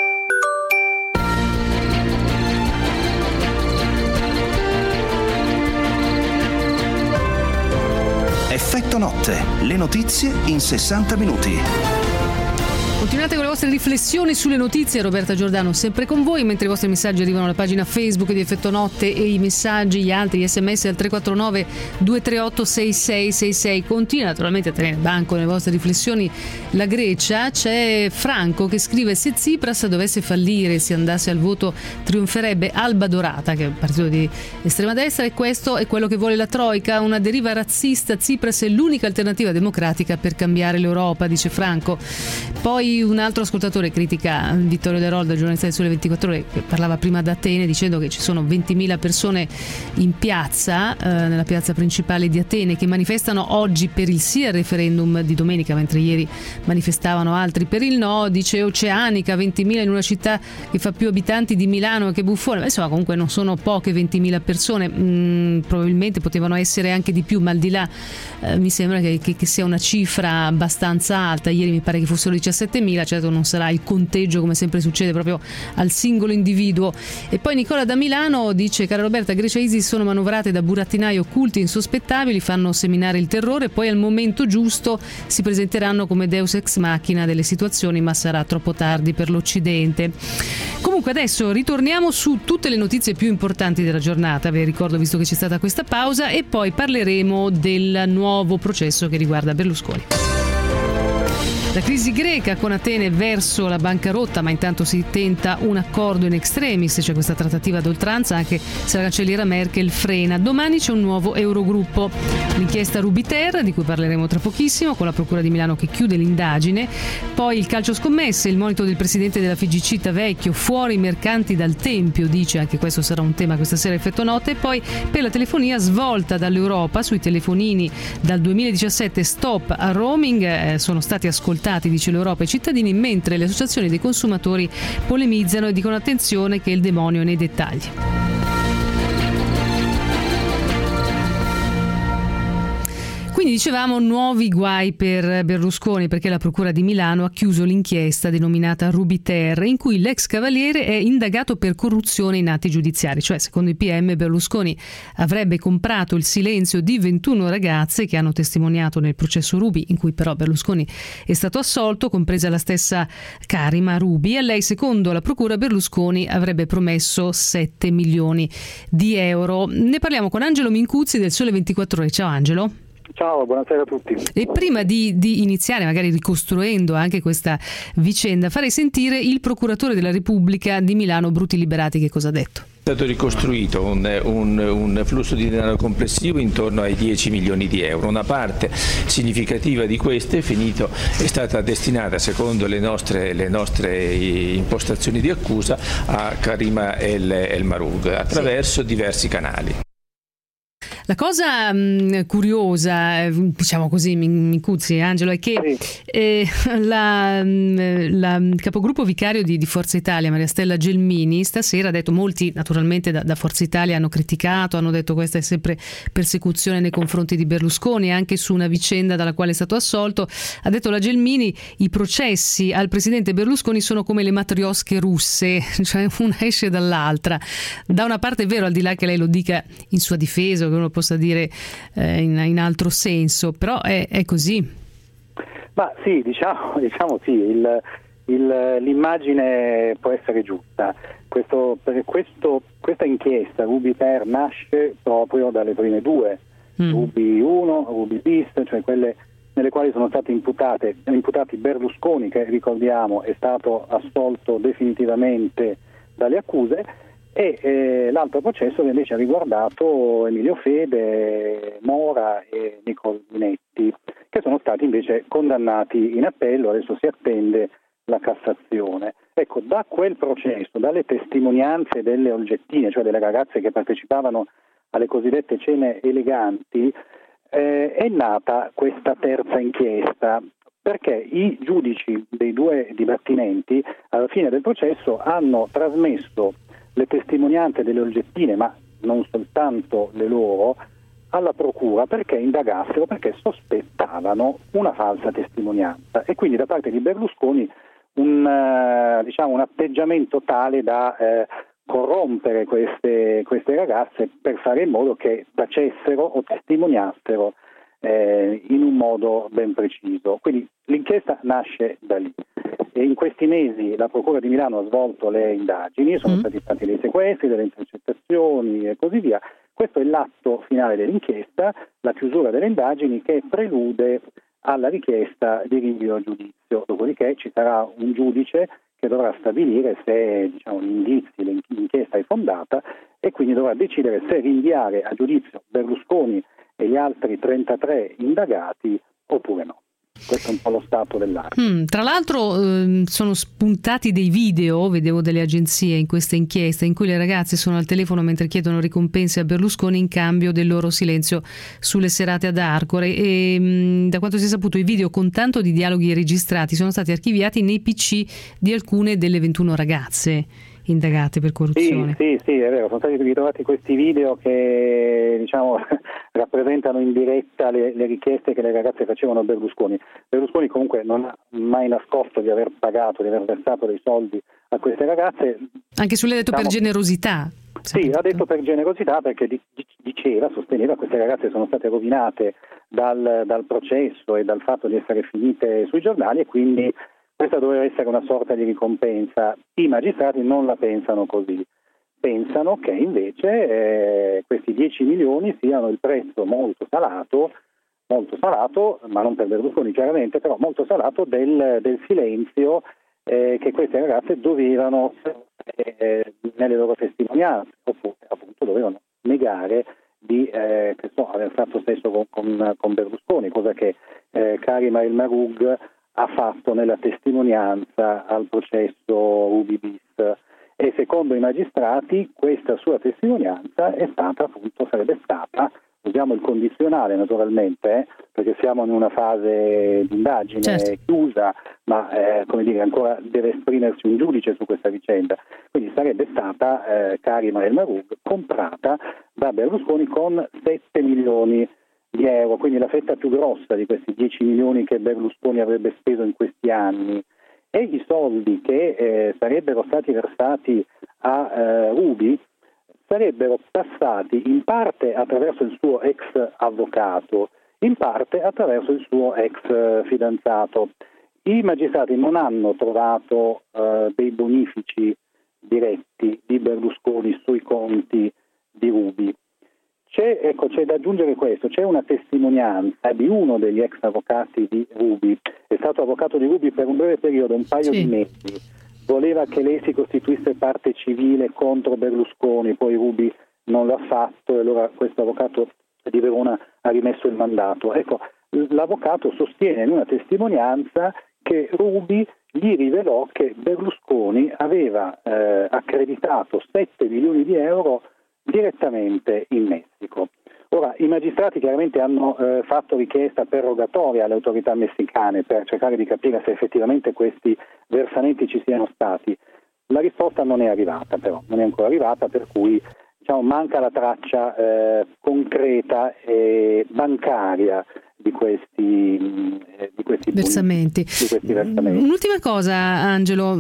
Effetto Notte, le notizie in 60 minuti. Continuate con le vostre riflessioni sulle notizie. Roberta Giordano sempre con voi, mentre i vostri messaggi arrivano alla pagina Facebook di Effetto Notte, e i messaggi, gli altri, gli sms al 349 238 6666. Continua naturalmente a tenere banco nelle vostre riflessioni la Grecia. C'è Franco che scrive: se Tsipras dovesse fallire e si andasse al voto, trionferebbe Alba Dorata, che è un partito di estrema destra, e questo è quello che vuole la Troica, una deriva razzista. Tsipras è l'unica alternativa democratica per cambiare l'Europa, dice Franco. Poi Poi un altro ascoltatore critica Vittorio De Rolda, giornalista del Sole 24 Ore, che parlava prima da Atene, dicendo che ci sono 20.000 persone in piazza, nella piazza principale di Atene, che manifestano oggi per il sì al referendum di domenica, mentre ieri manifestavano altri per il no. Dice Oceanica, 20.000 in una città che fa più abitanti di Milano, che buffone. Ma insomma, comunque non sono poche 20.000 persone, probabilmente potevano essere anche di più, ma al di là mi sembra che sia una cifra abbastanza alta. Ieri mi pare che fossero 17.000, certo non sarà il conteggio come sempre succede proprio al singolo individuo. E poi Nicola da Milano dice: cara Roberta, Grecia e ISIS sono manovrate da burattinai occulti insospettabili, fanno seminare il terrore, poi al momento giusto si presenteranno come deus ex machina delle situazioni, ma sarà troppo tardi per l'Occidente. Comunque adesso ritorniamo su tutte le notizie più importanti della giornata, vi ricordo, visto che c'è stata questa pausa, e poi parleremo del nuovo processo che riguarda Berlusconi. La crisi greca con Atene verso la bancarotta, ma intanto si tenta un accordo in extremis, c'è questa trattativa ad oltranza anche se la cancelliera Merkel frena. Domani c'è un nuovo Eurogruppo. L'inchiesta Rubiter, di cui parleremo tra pochissimo, con la Procura di Milano che chiude l'indagine. Poi il calcio scommesse, il monito del presidente della FIGC Tavecchio, fuori i mercanti dal Tempio, dice, anche questo sarà un tema questa sera effetto notte. E poi per la telefonia, svolta dall'Europa sui telefonini dal 2017, stop al roaming, sono stati ascoltati, dice l'Europa, i cittadini, mentre le associazioni dei consumatori polemizzano e dicono attenzione che il demonio è nei dettagli. Quindi dicevamo nuovi guai per Berlusconi, perché la Procura di Milano ha chiuso l'inchiesta denominata Rubiter, in cui l'ex cavaliere è indagato per corruzione in atti giudiziari. Cioè, secondo i PM, Berlusconi avrebbe comprato il silenzio di 21 ragazze che hanno testimoniato nel processo Ruby, in cui però Berlusconi è stato assolto, compresa la stessa Karima Ruby. A lei, secondo la Procura, Berlusconi avrebbe promesso 7 milioni di euro. Ne parliamo con Angelo Mincuzzi del Sole 24 Ore. Ciao Angelo. Ciao, buonasera a tutti. E prima di iniziare, magari ricostruendo anche questa vicenda, farei sentire il procuratore della Repubblica di Milano, Bruti Liberati, che cosa ha detto. È stato ricostruito un flusso di denaro complessivo intorno ai 10 milioni di euro. Una parte significativa di queste è stata destinata, secondo le nostre impostazioni di accusa, a Karima El Mahroug attraverso diversi canali. La cosa curiosa, diciamo così, Mincuzzi, Angelo, è che la capogruppo vicario di Forza Italia, Maria Stella Gelmini, stasera ha detto, molti naturalmente da Forza Italia hanno criticato, hanno detto questa è sempre persecuzione nei confronti di Berlusconi, anche su una vicenda dalla quale è stato assolto. Ha detto la Gelmini: i processi al presidente Berlusconi sono come le matriosche russe, cioè una esce dall'altra. Da una parte è vero, al di là che lei lo dica in sua difesa, che uno possa dire in altro senso, però è così. Ma sì, diciamo sì, l'immagine può essere giusta. Questa inchiesta Rubiter nasce proprio dalle prime due, Ruby 1, Ruby bis, cioè quelle nelle quali sono stati imputati Berlusconi, che ricordiamo è stato assolto definitivamente dalle accuse, e l'altro processo che invece ha riguardato Emilio Fede, Mora e Nicole Minetti, che sono stati invece condannati in appello. Adesso si attende la Cassazione. Ecco, da quel processo, dalle testimonianze delle oggettine, cioè delle ragazze che partecipavano alle cosiddette cene eleganti, è nata questa terza inchiesta, perché i giudici dei due dibattimenti alla fine del processo hanno trasmesso le testimonianze delle oggettine, ma non soltanto le loro, alla procura perché indagassero, perché sospettavano una falsa testimonianza, e quindi da parte di Berlusconi un atteggiamento tale da corrompere queste ragazze per fare in modo che tacessero o testimoniassero in un modo ben preciso. Quindi l'inchiesta nasce da lì. E in questi mesi la Procura di Milano ha svolto le indagini, sono stati fatti dei sequestri, delle intercettazioni e così via. Questo è l'atto finale dell'inchiesta, la chiusura delle indagini, che prelude alla richiesta di rinvio a giudizio. Dopodiché ci sarà un giudice che dovrà stabilire se gli indizi, l'inchiesta è fondata, e quindi dovrà decidere se rinviare a giudizio Berlusconi e gli altri 33 indagati oppure no. Questo è un po' lo stato dell'arte. Tra l'altro sono spuntati dei video, vedevo delle agenzie in questa inchiesta, in cui le ragazze sono al telefono mentre chiedono ricompense a Berlusconi in cambio del loro silenzio sulle serate ad Arcore, e da quanto si è saputo i video con tanto di dialoghi registrati sono stati archiviati nei PC di alcune delle 21 ragazze indagate per corruzione. Sì, è vero, sono stati ritrovati questi video che rappresentano in diretta le richieste che le ragazze facevano a Berlusconi. Berlusconi comunque non ha mai nascosto di aver pagato, di aver versato dei soldi a queste ragazze. Anche se l'ha detto per generosità. Sì, ha detto per generosità, perché sosteneva che queste ragazze sono state rovinate dal processo e dal fatto di essere finite sui giornali, e quindi questa doveva essere una sorta di ricompensa. I magistrati non la pensano così, pensano che invece questi 10 milioni siano il prezzo molto salato, ma non per Berlusconi chiaramente, però molto salato del silenzio che queste ragazze dovevano nelle loro testimonianze, oppure appunto dovevano negare di aver fatto sesso con Berlusconi, cosa che Karima El Mahroug ha fatto nella testimonianza al processo Ruby-bis, e secondo i magistrati questa sua testimonianza sarebbe stata, usiamo il condizionale naturalmente, perché siamo in una fase di indagine chiusa, ma ancora deve esprimersi un giudice su questa vicenda, quindi sarebbe stata Karima El Mahroug comprata da Berlusconi con 7 milioni di euro, quindi la fetta più grossa di questi 10 milioni che Berlusconi avrebbe speso in questi anni, e i soldi che sarebbero stati versati a Ruby sarebbero passati in parte attraverso il suo ex avvocato, in parte attraverso il suo ex fidanzato. I magistrati non hanno trovato dei bonifici diretti di Berlusconi sui conti di Ruby. C'è da aggiungere questo, c'è una testimonianza di uno degli ex avvocati di Ruby, è stato avvocato di Ruby per un breve periodo, un paio di mesi, voleva che lei si costituisse parte civile contro Berlusconi, poi Ruby non l'ha fatto e allora questo avvocato di Verona ha rimesso il mandato. Ecco, l'avvocato sostiene in una testimonianza che Ruby gli rivelò che Berlusconi aveva accreditato 7 milioni di euro direttamente in Messico. Ora, i magistrati chiaramente hanno fatto richiesta perrogatoria alle autorità messicane per cercare di capire se effettivamente questi versamenti ci siano stati. La risposta non è arrivata, però, non è ancora arrivata, per cui manca la traccia concreta e bancaria di questi versamenti. Un'ultima cosa, Angelo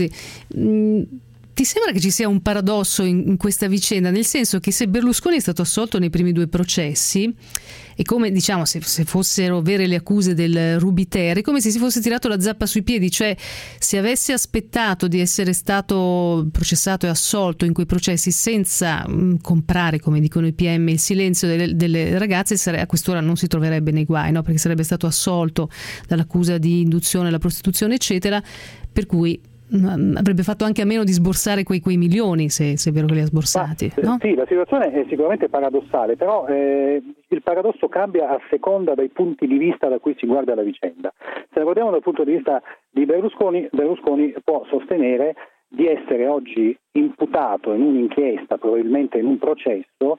Micuzzi. Ti sembra che ci sia un paradosso in questa vicenda, nel senso che se Berlusconi è stato assolto nei primi 2 processi, è come se fossero vere le accuse del Ruby-ter, è come se si fosse tirato la zappa sui piedi, cioè se avesse aspettato di essere stato processato e assolto in quei processi senza comprare, come dicono i PM, il silenzio delle ragazze, a quest'ora non si troverebbe nei guai, no? Perché sarebbe stato assolto dall'accusa di induzione alla prostituzione eccetera, per cui avrebbe fatto anche a meno di sborsare quei milioni, se è vero che li ha sborsati, no? Sì, la situazione è sicuramente paradossale, però il paradosso cambia a seconda dei punti di vista da cui si guarda la vicenda. Se la guardiamo dal punto di vista di Berlusconi può sostenere di essere oggi imputato in un'inchiesta, probabilmente in un processo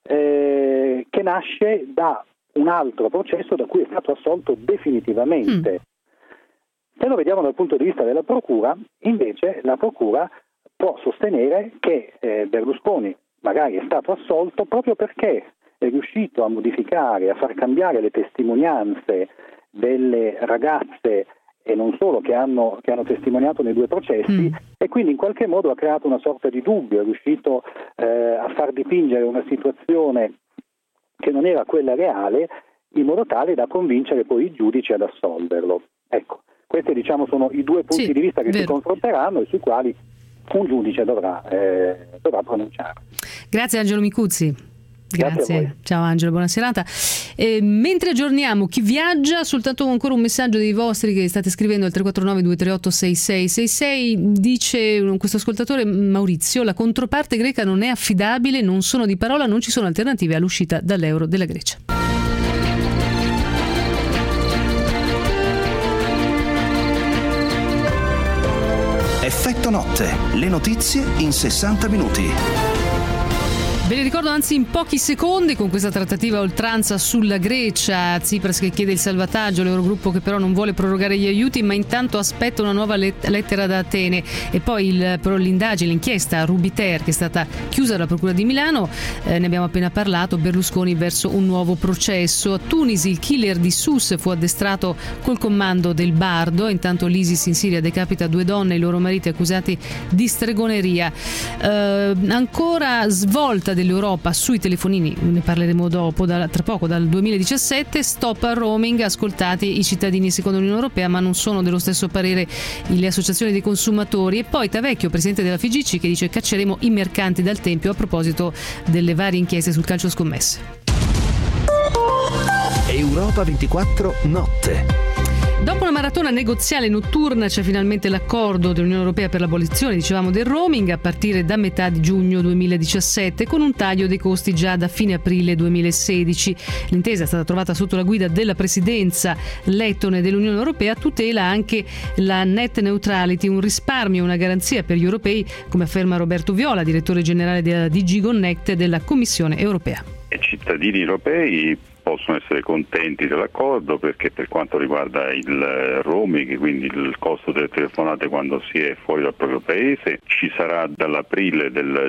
che nasce da un altro processo da cui è stato assolto definitivamente. Se lo vediamo dal punto di vista della Procura, invece la Procura può sostenere che Berlusconi magari è stato assolto proprio perché è riuscito a modificare, a far cambiare le testimonianze delle ragazze e non solo che hanno testimoniato nei 2 processi, e quindi in qualche modo ha creato una sorta di dubbio, è riuscito a far dipingere una situazione che non era quella reale, in modo tale da convincere poi i giudici ad assolverlo. Ecco. Questi sono i 2 punti di vista che si confronteranno e sui quali un giudice dovrà pronunciare. Grazie Angelo Micuzzi. Grazie. Ciao Angelo, buona serata. Mentre aggiorniamo chi viaggia, soltanto ancora un messaggio dei vostri che state scrivendo al 349 238 6666. Dice questo ascoltatore, Maurizio: la controparte greca non è affidabile, non sono di parola, non ci sono alternative all'uscita dall'euro della Grecia. Effetto notte, le notizie in 60 minuti. Ve li ricordo anzi in pochi secondi con questa trattativa a oltranza sulla Grecia, Tsipras che chiede il salvataggio, l'Eurogruppo che però non vuole prorogare gli aiuti, ma intanto aspetta una nuova lettera da Atene, e poi però l'indagine, l'inchiesta Rubiter che è stata chiusa dalla Procura di Milano, ne abbiamo appena parlato, Berlusconi verso un nuovo processo. A Tunisi il killer di Sousse fu addestrato col comando del Bardo, intanto l'ISIS in Siria decapita 2 donne e i loro mariti accusati di stregoneria. Ancora svolta dell'Europa sui telefonini, ne parleremo dopo, tra poco, dal 2017, stop al roaming, ascoltati i cittadini secondo l'Unione Europea, ma non sono dello stesso parere le associazioni dei consumatori. E poi Tavecchio, presidente della FIGC, che dice cacceremo i mercanti dal Tempio a proposito delle varie inchieste sul calcio scommesse. Europa 24 notte. Dopo una maratona negoziale notturna c'è finalmente l'accordo dell'Unione Europea per l'abolizione, dicevamo, del roaming a partire da metà di giugno 2017, con un taglio dei costi già da fine aprile 2016. L'intesa è stata trovata sotto la guida della presidenza lettone dell'Unione Europea, tutela anche la net neutrality, un risparmio e una garanzia per gli europei, come afferma Roberto Viola, direttore generale della DG Connect della Commissione Europea. I cittadini europei possono essere contenti dell'accordo, perché per quanto riguarda il roaming, quindi il costo delle telefonate quando si è fuori dal proprio paese, ci sarà dall'aprile del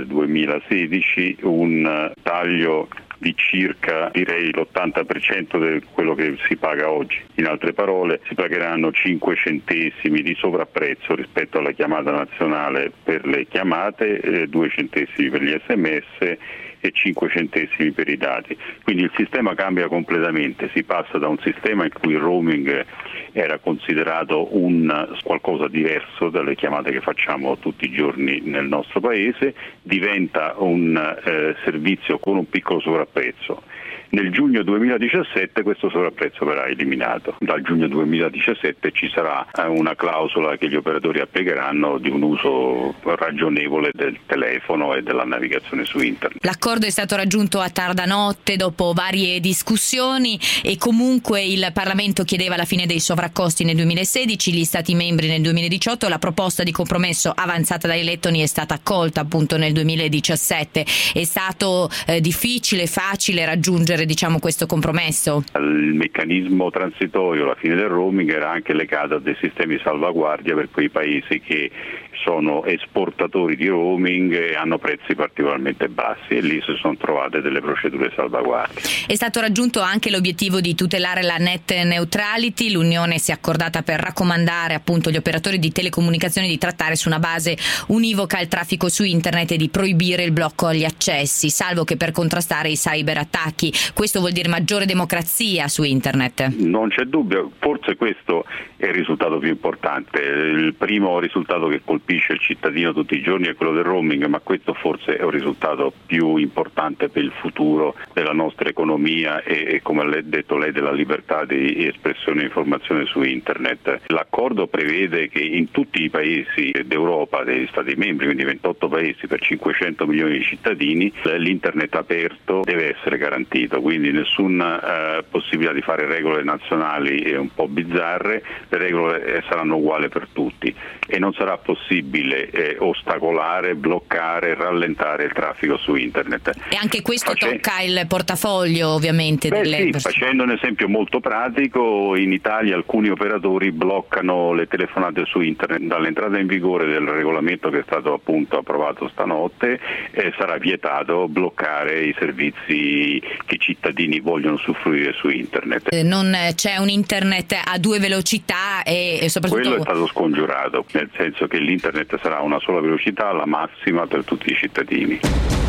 2016 un taglio di circa, direi, l'80% di quello che si paga oggi. In altre parole, si pagheranno 5 centesimi di sovrapprezzo rispetto alla chiamata nazionale per le chiamate, 2 centesimi per gli SMS e 5 centesimi per i dati. Quindi il sistema cambia completamente, si passa da un sistema in cui il roaming era considerato un qualcosa diverso dalle chiamate che facciamo tutti i giorni nel nostro paese, diventa un servizio con un piccolo sovrapprezzo. Nel giugno 2017 questo sovrapprezzo verrà eliminato. Dal giugno 2017 ci sarà una clausola che gli operatori applicheranno di un uso ragionevole del telefono e della navigazione su internet. L'accordo è stato raggiunto a tarda notte dopo varie discussioni, e comunque il Parlamento chiedeva la fine dei sovraccosti nel 2016, gli Stati membri nel 2018, la proposta di compromesso avanzata dai lettoni è stata accolta appunto nel 2017. È stato difficile, facile raggiungere questo compromesso? Il meccanismo transitorio, la fine del roaming, era anche legato a dei sistemi di salvaguardia per quei paesi che sono esportatori di roaming e hanno prezzi particolarmente bassi, e lì si sono trovate delle procedure di salvaguardia. È stato raggiunto anche l'obiettivo di tutelare la net neutrality. L'Unione si è accordata per raccomandare appunto agli operatori di telecomunicazioni di trattare su una base univoca il traffico su internet e di proibire il blocco agli accessi, salvo che per contrastare i cyberattacchi. Questo vuol dire maggiore democrazia su internet? Non c'è dubbio, forse questo è il risultato più importante. Il primo risultato che colpisce il cittadino tutti i giorni è quello del roaming, ma questo forse è un risultato più importante per il futuro della nostra economia e come ha detto lei, della libertà di espressione e informazione su internet. L'accordo prevede che in tutti i paesi d'Europa, degli Stati membri, quindi 28 paesi per 500 milioni di cittadini, l'internet aperto deve essere garantito, quindi nessuna possibilità di fare regole nazionali un po' bizzarre. Le regole saranno uguali per tutti e non sarà possibile ostacolare, bloccare, rallentare il traffico su internet. E anche questo tocca il portafoglio ovviamente delle persone. Facendo un esempio molto pratico, in Italia alcuni operatori bloccano le telefonate su internet. Dall'entrata in vigore del regolamento che è stato appunto approvato stanotte sarà vietato bloccare i servizi che i cittadini vogliono usufruire su internet. Non c'è un internet a 2 velocità e soprattutto quello è stato scongiurato, nel senso che l'internet sarà una sola velocità, la massima per tutti i cittadini.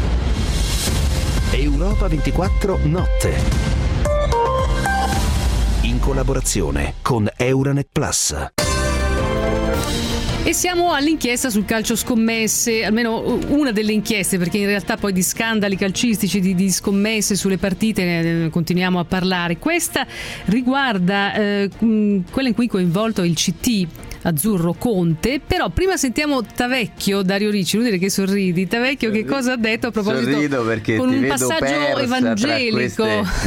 Europa 24 notte, in collaborazione con Euranet Plus. E siamo all'inchiesta sul calcio scommesse, almeno una delle inchieste, perché in realtà poi di scandali calcistici, di scommesse sulle partite ne continuiamo a parlare. Questa riguarda quella in cui è coinvolto il CT. azzurro Conte. Però prima sentiamo Tavecchio, Dario Ricci, non dire che sorridi. Tavecchio che cosa ha detto a proposito? Sorrido perché con ti un vedo passaggio evangelico.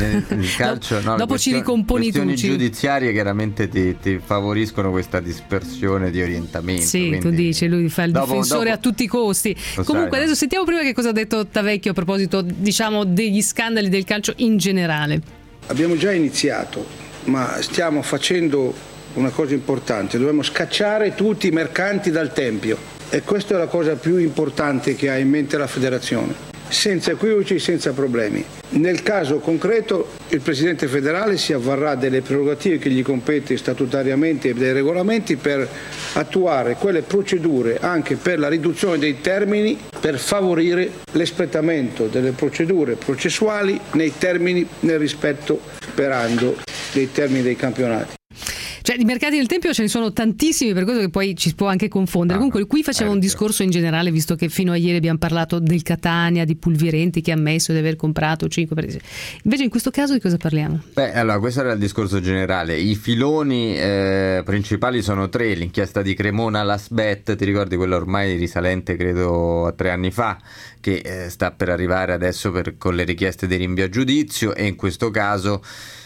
Il calcio, no, dopo ci ricomponi tu. Le questioni giudiziarie chiaramente ti favoriscono questa dispersione di orientamento. Sì, quindi tu dici, lui fa il difensore a tutti i costi. Comunque adesso sentiamo prima che cosa ha detto Tavecchio a proposito, diciamo, degli scandali del calcio in generale. Abbiamo già iniziato, ma stiamo facendo una cosa importante: dobbiamo scacciare tutti i mercanti dal Tempio, e questa è la cosa più importante che ha in mente la federazione, senza equivoci, senza problemi. Nel caso concreto il Presidente federale si avvarrà delle prerogative che gli compete statutariamente e dai regolamenti per attuare quelle procedure anche per la riduzione dei termini, per favorire l'espletamento delle procedure processuali nei termini, nel rispetto, sperando, dei termini dei campionati. Cioè, di mercati nel Tempio ce ne sono tantissimi, per questo che poi ci può anche confondere. Comunque qui faceva un discorso in generale, visto che fino a ieri abbiamo parlato del Catania, di Pulvirenti che ha ammesso di aver comprato 5 partite. Invece in questo caso di cosa parliamo? Allora, questo era il discorso generale. I filoni principali sono 3: l'inchiesta di Cremona, l'Asbet, ti ricordi quella ormai risalente credo a 3 anni fa, che sta per arrivare adesso con le richieste di rinvio a giudizio, e in questo caso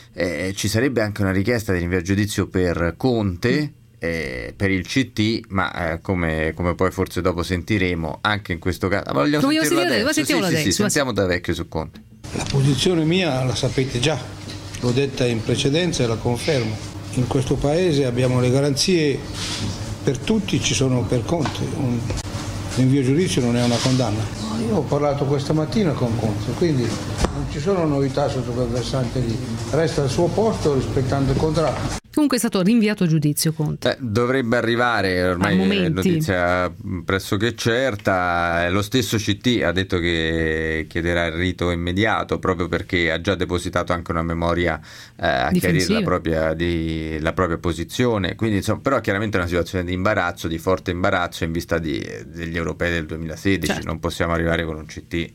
ci sarebbe anche una richiesta di rinvio a giudizio per Conte, per il CT, ma come poi forse dopo sentiremo, anche in questo caso vogliamo sentirlo adesso? Sentiamo da Vecchio su Conte. La posizione mia la sapete già, l'ho detta in precedenza e la confermo. In questo paese abbiamo le garanzie per tutti, ci sono per Conte. Un rinvio a giudizio non è una condanna. Io ho parlato questa mattina con Conte, quindi non ci sono novità sotto quel versante lì. Resta al suo posto rispettando il contratto. Comunque è stato rinviato a giudizio Conte. Dovrebbe arrivare, ormai è notizia pressoché certa. Lo stesso CT ha detto che chiederà il rito immediato, proprio perché ha già depositato anche una memoria a chiarire la propria posizione. Quindi insomma, però chiaramente è una situazione di imbarazzo, di forte imbarazzo in vista degli europei del 2016. Certo. Non possiamo arrivare con un CT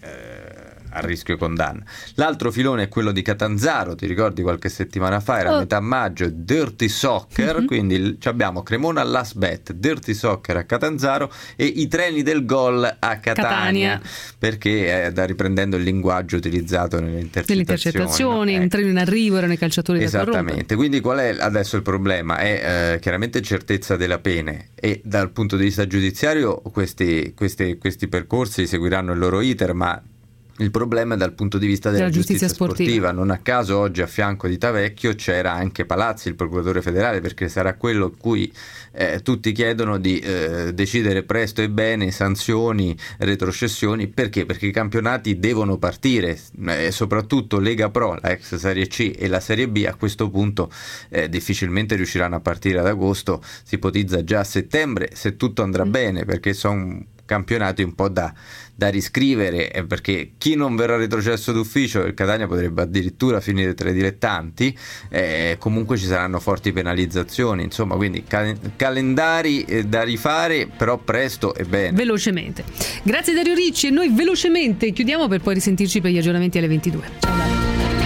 a rischio condanna. L'altro filone è quello di Catanzaro, ti ricordi qualche settimana fa, era a metà maggio, Dirty Soccer, quindi abbiamo Cremona all'Asbet, Dirty Soccer a Catanzaro e i treni del gol a Catania. Perché riprendendo il linguaggio utilizzato nelle intercettazioni, un treno in arrivo, erano i calciatori da corrompere. Esattamente, quindi qual è adesso il problema? È chiaramente certezza della pene, e dal punto di vista giudiziario questi percorsi seguiranno il loro iter, ma il problema è dal punto di vista della giustizia sportiva. Non a caso oggi a fianco di Tavecchio c'era anche Palazzi, il procuratore federale, perché sarà quello a cui tutti chiedono di decidere presto e bene sanzioni, retrocessioni. Perché? Perché i campionati devono partire, soprattutto Lega Pro, la ex Serie C e la Serie B a questo punto difficilmente riusciranno a partire ad agosto, si ipotizza già a settembre se tutto andrà bene, perché sono campionati un po' da riscrivere, perché chi non verrà retrocesso d'ufficio, il Catania potrebbe addirittura finire tra i dilettanti, comunque ci saranno forti penalizzazioni, insomma, quindi calendari da rifare, però presto e bene. Velocemente. Grazie Dario Ricci, e noi velocemente chiudiamo per poi risentirci per gli aggiornamenti alle 22. Ciao Dario.